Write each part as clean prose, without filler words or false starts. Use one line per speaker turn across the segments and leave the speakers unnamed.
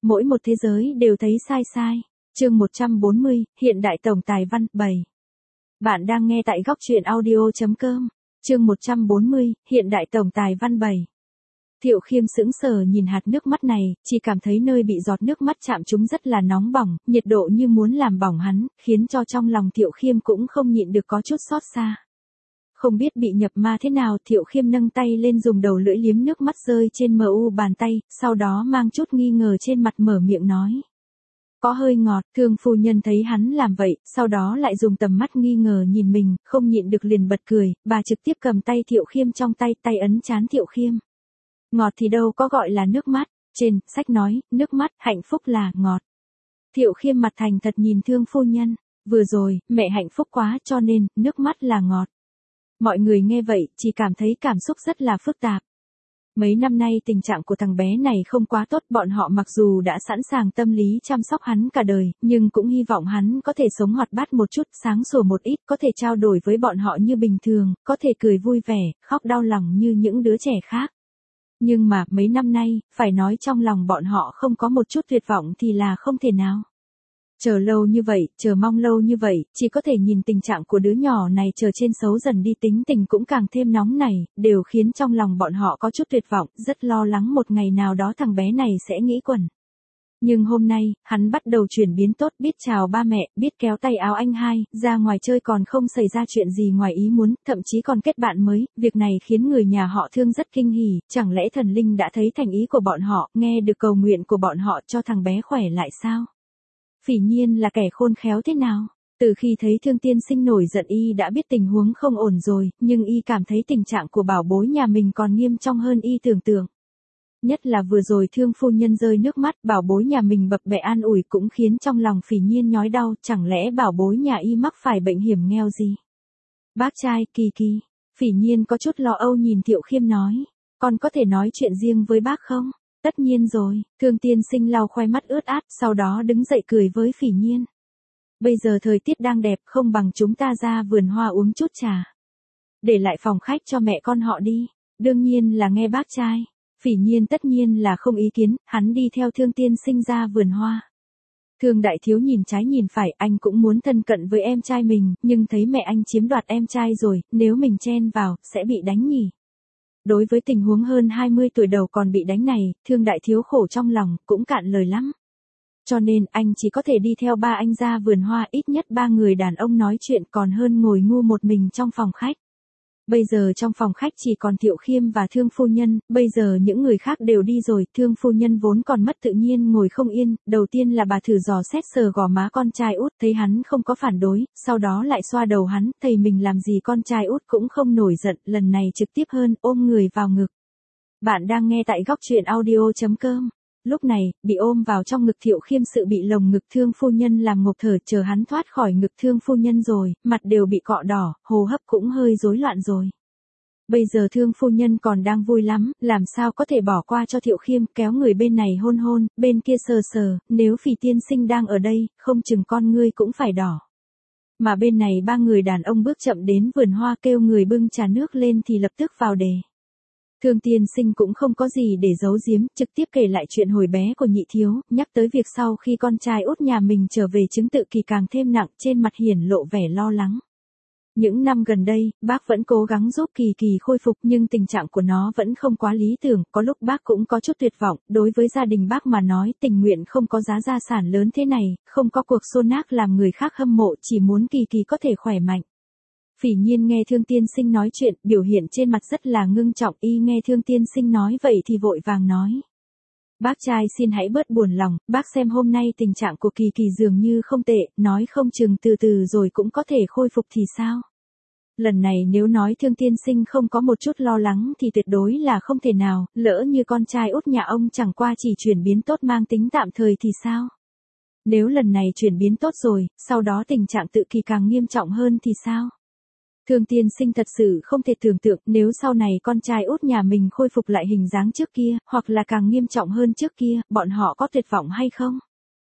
Mỗi một thế giới đều thấy sai sai. Chương 140, hiện đại tổng tài văn 7. Bạn đang nghe tại góc truyện audio.com. Chương 140, hiện đại tổng tài văn 7. Thiệu Khiêm sững sờ nhìn hạt nước mắt này, chỉ cảm thấy nơi bị giọt nước mắt chạm trúng rất là nóng bỏng, nhiệt độ như muốn làm bỏng hắn, khiến cho trong lòng Thiệu Khiêm cũng không nhịn được có chút xót xa. Không biết bị nhập ma thế nào, Thiệu Khiêm nâng tay lên dùng đầu lưỡi liếm nước mắt rơi trên mu bàn tay, sau đó mang chút nghi ngờ trên mặt mở miệng nói. Có hơi ngọt. Thương phu nhân thấy hắn làm vậy, sau đó lại dùng tầm mắt nghi ngờ nhìn mình, không nhịn được liền bật cười, bà trực tiếp cầm tay Thiệu Khiêm trong tay, tay ấn trán Thiệu Khiêm. Ngọt thì đâu có gọi là nước mắt, trên sách nói, nước mắt, hạnh phúc là ngọt. Thiệu Khiêm mặt thành thật nhìn thương phu nhân, vừa rồi, mẹ hạnh phúc quá cho nên, nước mắt là ngọt. Mọi người nghe vậy, chỉ cảm thấy cảm xúc rất là phức tạp. Mấy năm nay tình trạng của thằng bé này không quá tốt, bọn họ mặc dù đã sẵn sàng tâm lý chăm sóc hắn cả đời, nhưng cũng hy vọng hắn có thể sống hoạt bát một chút, sáng sủa một ít, có thể trao đổi với bọn họ như bình thường, có thể cười vui vẻ, khóc đau lòng như những đứa trẻ khác. Nhưng mà, mấy năm nay, phải nói trong lòng bọn họ không có một chút tuyệt vọng thì là không thể nào. Chờ lâu như vậy, chờ mong lâu như vậy, chỉ có thể nhìn tình trạng của đứa nhỏ này chờ trên xấu dần đi, tính tình cũng càng thêm nóng này, đều khiến trong lòng bọn họ có chút tuyệt vọng, rất lo lắng một ngày nào đó thằng bé này sẽ nghĩ quẩn. Nhưng hôm nay, hắn bắt đầu chuyển biến tốt, biết chào ba mẹ, biết kéo tay áo anh hai, ra ngoài chơi còn không xảy ra chuyện gì ngoài ý muốn, thậm chí còn kết bạn mới, việc này khiến người nhà họ Thương rất kinh hỉ, chẳng lẽ thần linh đã thấy thành ý của bọn họ, nghe được cầu nguyện của bọn họ cho thằng bé khỏe lại sao? Phỉ Nhiên là kẻ khôn khéo thế nào? Từ khi thấy Thương tiên sinh nổi giận y đã biết tình huống không ổn rồi, nhưng y cảm thấy tình trạng của bảo bối nhà mình còn nghiêm trọng hơn y tưởng tượng. Nhất là vừa rồi Thương phu nhân rơi nước mắt, bảo bối nhà mình bập bẹ an ủi cũng khiến trong lòng Phỉ Nhiên nhói đau, chẳng lẽ bảo bối nhà y mắc phải bệnh hiểm nghèo gì? Bác trai, Kỳ Kỳ. Phỉ Nhiên có chút lo âu nhìn Thiệu Khiêm nói, con có thể nói chuyện riêng với bác không? Tất nhiên rồi. Thương tiên sinh lau khoe mắt ướt át, sau đó đứng dậy cười với Phỉ Nhiên. Bây giờ thời tiết đang đẹp, không bằng chúng ta ra vườn hoa uống chút trà. Để lại phòng khách cho mẹ con họ đi. Đương nhiên là nghe bác trai. Phỉ Nhiên tất nhiên là không ý kiến, hắn đi theo Thương tiên sinh ra vườn hoa. Thương đại thiếu nhìn trái nhìn phải, anh cũng muốn thân cận với em trai mình, nhưng thấy mẹ anh chiếm đoạt em trai rồi, nếu mình chen vào, sẽ bị đánh nhỉ. Đối với tình huống hơn 20 tuổi đầu còn bị đánh này, Thương đại thiếu khổ trong lòng, cũng cạn lời lắm. Cho nên, anh chỉ có thể đi theo ba anh ra vườn hoa, ít nhất ba người đàn ông nói chuyện còn hơn ngồi ngu một mình trong phòng khách. Bây giờ trong phòng khách chỉ còn Thiệu Khiêm và Thương phu nhân, bây giờ những người khác đều đi rồi, Thương phu nhân vốn còn mất tự nhiên ngồi không yên, đầu tiên là bà thử dò xét sờ gò má con trai út, thấy hắn không có phản đối, sau đó lại xoa đầu hắn, thầy mình làm gì con trai út cũng không nổi giận, lần này trực tiếp hơn, ôm người vào ngực. Bạn đang nghe tại góc truyện audio.com. Lúc này, bị ôm vào trong ngực Thiệu Khiêm sự bị lồng ngực Thương phu nhân làm ngộp thở, chờ hắn thoát khỏi ngực Thương phu nhân rồi, mặt đều bị cọ đỏ, hô hấp cũng hơi rối loạn rồi. Bây giờ Thương phu nhân còn đang vui lắm, làm sao có thể bỏ qua cho Thiệu Khiêm, kéo người bên này hôn hôn, bên kia sờ sờ, nếu Phỉ tiên sinh đang ở đây, không chừng con ngươi cũng phải đỏ. Mà bên này ba người đàn ông bước chậm đến vườn hoa kêu người bưng trà nước lên thì lập tức vào đề. Thương tiên sinh cũng không có gì để giấu giếm, trực tiếp kể lại chuyện hồi bé của nhị thiếu, nhắc tới việc sau khi con trai út nhà mình trở về chứng tự kỳ càng thêm nặng, trên mặt hiển lộ vẻ lo lắng. Những năm gần đây, bác vẫn cố gắng giúp Kỳ Kỳ khôi phục nhưng tình trạng của nó vẫn không quá lý tưởng, có lúc bác cũng có chút tuyệt vọng, đối với gia đình bác mà nói tình nguyện không có giá gia sản lớn thế này, không có cuộc xô nác làm người khác hâm mộ, chỉ muốn Kỳ Kỳ có thể khỏe mạnh. Phỉ Nhiên nghe Thương tiên sinh nói chuyện, biểu hiện trên mặt rất là ngưng trọng, y nghe Thương tiên sinh nói vậy thì vội vàng nói. Bác trai xin hãy bớt buồn lòng, bác xem hôm nay tình trạng của Kỳ Kỳ dường như không tệ, nói không chừng từ từ rồi cũng có thể khôi phục thì sao? Lần này nếu nói Thương tiên sinh không có một chút lo lắng thì tuyệt đối là không thể nào, lỡ như con trai út nhà ông chẳng qua chỉ chuyển biến tốt mang tính tạm thời thì sao? Nếu lần này chuyển biến tốt rồi, sau đó tình trạng tự Kỳ càng nghiêm trọng hơn thì sao? Thương tiên sinh thật sự không thể tưởng tượng nếu sau này con trai út nhà mình khôi phục lại hình dáng trước kia, hoặc là càng nghiêm trọng hơn trước kia, bọn họ có tuyệt vọng hay không?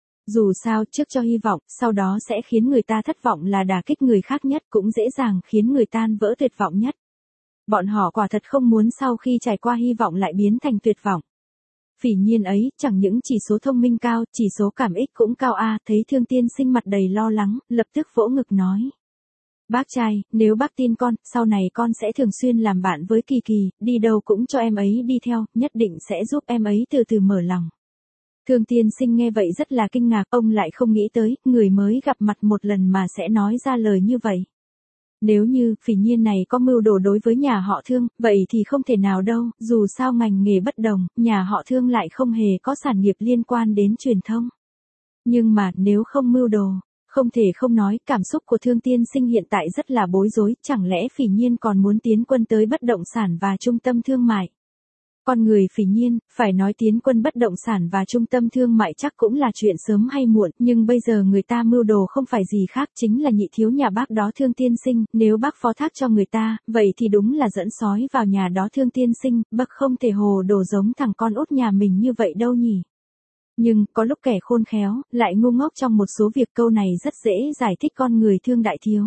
Dù sao, trước cho hy vọng, sau đó sẽ khiến người ta thất vọng là đả kích người khác nhất, cũng dễ dàng khiến người tan vỡ tuyệt vọng nhất. Bọn họ quả thật không muốn sau khi trải qua hy vọng lại biến thành tuyệt vọng. Phỉ Nhiên ấy, chẳng những chỉ số thông minh cao, chỉ số cảm ích cũng cao a. Thấy Thương tiên sinh mặt đầy lo lắng, lập tức vỗ ngực nói. Bác trai, nếu bác tin con, sau này con sẽ thường xuyên làm bạn với Kỳ Kỳ, đi đâu cũng cho em ấy đi theo, nhất định sẽ giúp em ấy từ từ mở lòng. Thương tiên sinh nghe vậy rất là kinh ngạc, ông lại không nghĩ tới, người mới gặp mặt một lần mà sẽ nói ra lời như vậy. Nếu như Phỉ Nhiên này có mưu đồ đối với nhà họ Thương, vậy thì không thể nào đâu, dù sao ngành nghề bất đồng, nhà họ Thương lại không hề có sản nghiệp liên quan đến truyền thông. Nhưng mà nếu không mưu đồ, không thể không nói, cảm xúc của Thương tiên sinh hiện tại rất là bối rối, chẳng lẽ Phỉ Nhiên còn muốn tiến quân tới bất động sản và trung tâm thương mại. Con người Phỉ Nhiên, phải nói tiến quân bất động sản và trung tâm thương mại chắc cũng là chuyện sớm hay muộn, nhưng bây giờ người ta mưu đồ không phải gì khác chính là nhị thiếu nhà bác đó Thương tiên sinh, nếu bác phó thác cho người ta, vậy thì đúng là dẫn sói vào nhà đó Thương tiên sinh, bác không thể hồ đồ giống thằng con út nhà mình như vậy đâu nhỉ. Nhưng, có lúc kẻ khôn khéo, lại ngu ngốc trong một số việc, câu này rất dễ giải thích con người Thương đại thiếu.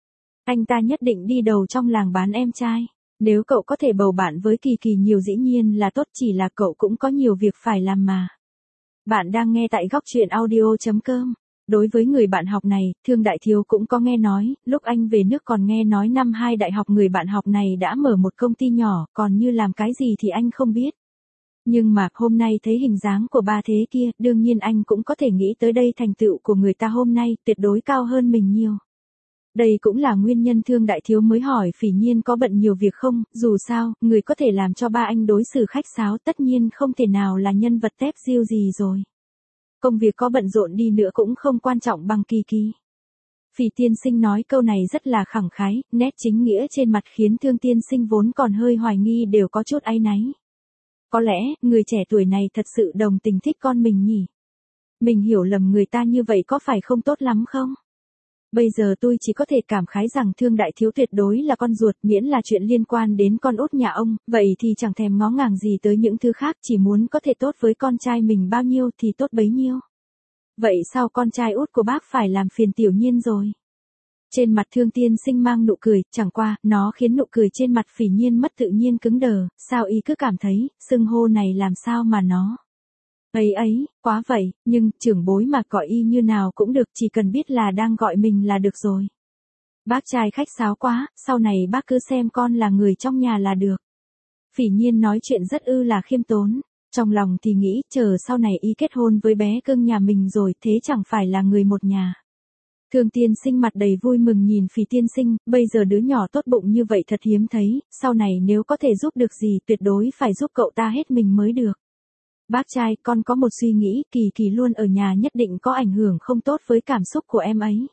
Anh ta nhất định đi đầu trong làng bán em trai. Nếu cậu có thể bầu bạn với Kỳ Kỳ nhiều dĩ nhiên là tốt, chỉ là cậu cũng có nhiều việc phải làm mà. Bạn đang nghe tại góc truyện audio.com. Đối với người bạn học này, Thương đại thiếu cũng có nghe nói, lúc anh về nước còn nghe nói năm 2 đại học người bạn học này đã mở một công ty nhỏ, còn như làm cái gì thì anh không biết. Nhưng mà, hôm nay thấy hình dáng của ba thế kia, đương nhiên anh cũng có thể nghĩ tới đây thành tựu của người ta hôm nay, tuyệt đối cao hơn mình nhiều. Đây cũng là nguyên nhân Thương đại thiếu mới hỏi Phỉ Nhiên có bận nhiều việc không, dù sao, người có thể làm cho ba anh đối xử khách sáo tất nhiên không thể nào là nhân vật tép diêu gì rồi. Công việc có bận rộn đi nữa cũng không quan trọng bằng Kỳ Kỳ. Phỉ tiên sinh nói câu này rất là khẳng khái, nét chính nghĩa trên mặt khiến Thương tiên sinh vốn còn hơi hoài nghi đều có chút áy náy. Có lẽ, người trẻ tuổi này thật sự đồng tình thích con mình nhỉ? Mình hiểu lầm người ta như vậy có phải không tốt lắm không? Bây giờ tôi chỉ có thể cảm khái rằng Thương đại thiếu tuyệt đối là con ruột, miễn là chuyện liên quan đến con út nhà ông, vậy thì chẳng thèm ngó ngàng gì tới những thứ khác, chỉ muốn có thể tốt với con trai mình bao nhiêu thì tốt bấy nhiêu. Vậy sao con trai út của bác phải làm phiền Tiểu Nhiên rồi? Trên mặt Thương tiên sinh mang nụ cười, chẳng qua, nó khiến nụ cười trên mặt Phỉ Nhiên mất tự nhiên cứng đờ, sao y cứ cảm thấy, xưng hô này làm sao mà nó. Ấy, quá vậy, nhưng, trưởng bối mà gọi y như nào cũng được, chỉ cần biết là đang gọi mình là được rồi. Bác trai khách sáo quá, sau này bác cứ xem con là người trong nhà là được. Phỉ Nhiên nói chuyện rất là khiêm tốn, trong lòng thì nghĩ, chờ sau này y kết hôn với bé cưng nhà mình rồi, thế chẳng phải là người một nhà. Thương tiên sinh mặt đầy vui mừng nhìn Phỉ tiên sinh, bây giờ đứa nhỏ tốt bụng như vậy thật hiếm thấy, sau này nếu có thể giúp được gì tuyệt đối phải giúp cậu ta hết mình mới được. Bác trai, con có một suy nghĩ, Kỳ Kỳ luôn ở nhà nhất định có ảnh hưởng không tốt với cảm xúc của em ấy.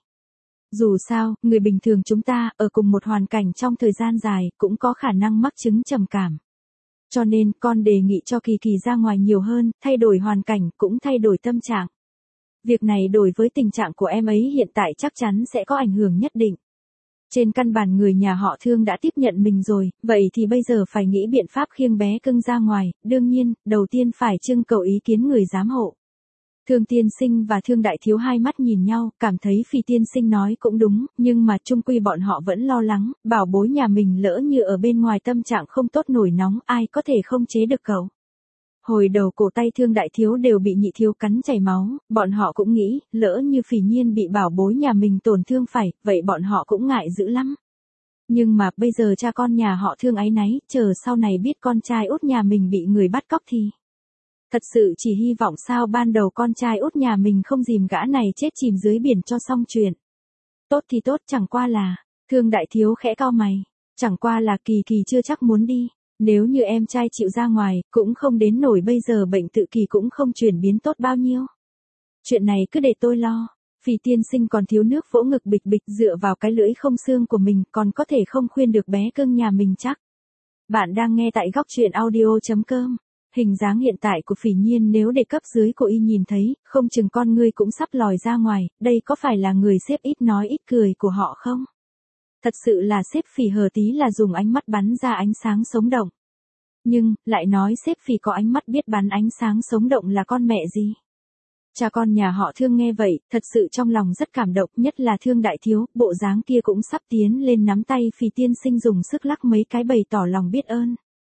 Dù sao, người bình thường chúng ta, ở cùng một hoàn cảnh trong thời gian dài, cũng có khả năng mắc chứng trầm cảm. Cho nên, con đề nghị cho Kỳ Kỳ ra ngoài nhiều hơn, thay đổi hoàn cảnh, cũng thay đổi tâm trạng. Việc này đối với tình trạng của em ấy hiện tại chắc chắn sẽ có ảnh hưởng nhất định. Trên căn bản người nhà họ Thương đã tiếp nhận mình rồi, vậy thì bây giờ phải nghĩ biện pháp khiêng bé cưng ra ngoài, đương nhiên, đầu tiên phải trưng cầu ý kiến người giám hộ. Thương tiên sinh và Thương đại thiếu hai mắt nhìn nhau, cảm thấy Phỉ tiên sinh nói cũng đúng, nhưng mà chung quy bọn họ vẫn lo lắng, bảo bối nhà mình lỡ như ở bên ngoài tâm trạng không tốt nổi nóng, ai có thể không chế được cậu. Hồi đầu cổ tay Thương đại thiếu đều bị nhị thiếu cắn chảy máu, bọn họ cũng nghĩ, lỡ như Phỉ Nhiên bị bảo bối nhà mình tổn thương phải, vậy bọn họ cũng ngại dữ lắm. Nhưng mà bây giờ cha con nhà họ Thương áy náy, chờ sau này biết con trai út nhà mình bị người bắt cóc thì. Thật sự chỉ hy vọng sao ban đầu con trai út nhà mình không dìm gã này chết chìm dưới biển cho xong chuyện. Tốt thì tốt, chẳng qua là, Thương đại thiếu khẽ cau mày, chẳng qua là Kỳ Kỳ chưa chắc muốn đi. Nếu như em trai chịu ra ngoài, cũng không đến nổi bây giờ bệnh tự Kỳ cũng không chuyển biến tốt bao nhiêu. Chuyện này cứ để tôi lo. Phỉ tiên sinh còn thiếu nước vỗ ngực bịch bịch dựa vào cái lưỡi không xương của mình, còn có thể không khuyên được bé cưng nhà mình chắc. Bạn đang nghe tại góc truyện audio.com. Hình dáng hiện tại của Phỉ Nhiên nếu để cấp dưới của y nhìn thấy, không chừng con ngươi cũng sắp lòi ra ngoài, đây có phải là người sếp ít nói ít cười của họ không? Thật sự là sếp Phỉ hờ tí là dùng ánh mắt bắn ra ánh sáng sống động. Nhưng, lại nói sếp Phỉ có ánh mắt biết bắn ánh sáng sống động là con mẹ gì? Cha con nhà họ Thương nghe vậy, thật sự trong lòng rất cảm động, nhất là Thương đại thiếu, bộ dáng kia cũng sắp tiến lên nắm tay Phỉ tiên sinh dùng sức lắc mấy cái bày tỏ lòng biết ơn.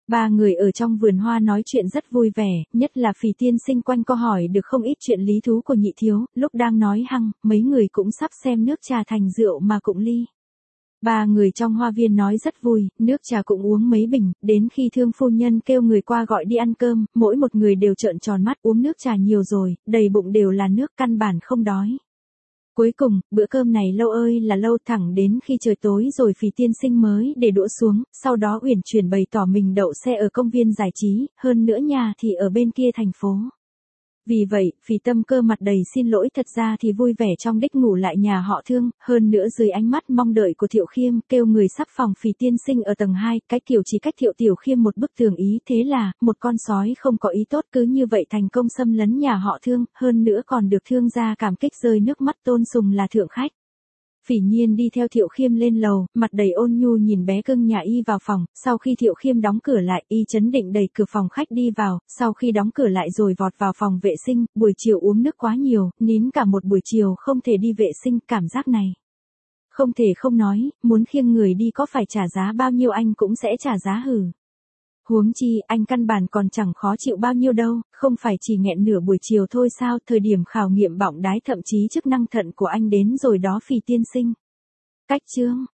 Ba người ở trong vườn hoa nói chuyện rất vui vẻ, nhất là Phì tiên sinh quanh co hỏi được không ít chuyện lý thú của nhị thiếu, lúc đang nói hăng, mấy người cũng sắp xem nước trà thành rượu mà cụng ly. Ba người trong hoa viên nói rất vui, nước trà cũng uống mấy bình, đến khi Thương phu nhân kêu người qua gọi đi ăn cơm, mỗi một người đều trợn tròn mắt uống nước trà nhiều rồi, đầy bụng đều là nước căn bản không đói. Cuối cùng, bữa cơm này lâu ơi là lâu thẳng đến khi trời tối rồi Phì tiên sinh mới để đũa xuống, sau đó uyển chuyển bày tỏ mình đậu xe ở công viên giải trí, hơn nữa nhà thì ở bên kia thành phố. Vì vậy, Phì Tâm Cơ mặt đầy xin lỗi thật ra thì vui vẻ trong đích ngủ lại nhà họ Thương, hơn nữa dưới ánh mắt mong đợi của Thiệu Khiêm kêu người sắp phòng Phì tiên sinh ở tầng 2, cái kiểu chỉ cách Thiệu Tiểu Khiêm một bức tường ý thế là, một con sói không có ý tốt cứ như vậy thành công xâm lấn nhà họ Thương, hơn nữa còn được Thương gia cảm kích rơi nước mắt tôn sùng là thượng khách. Phỉ Nhiên đi theo Thiệu Khiêm lên lầu, mặt đầy ôn nhu nhìn bé cưng nhà y vào phòng, sau khi Thiệu Khiêm đóng cửa lại, y chấn định đẩy cửa phòng khách đi vào, sau khi đóng cửa lại rồi vọt vào phòng vệ sinh, buổi chiều uống nước quá nhiều, nín cả một buổi chiều không thể đi vệ sinh, cảm giác này. Không thể không nói, muốn khiêng người đi có phải trả giá bao nhiêu anh cũng sẽ trả giá hử. Huống chi, anh căn bản còn chẳng khó chịu bao nhiêu đâu, không phải chỉ nghẹn nửa buổi chiều thôi sao, thời điểm khảo nghiệm bọng đái thậm chí chức năng thận của anh đến rồi đó Phì tiên sinh. Cách chương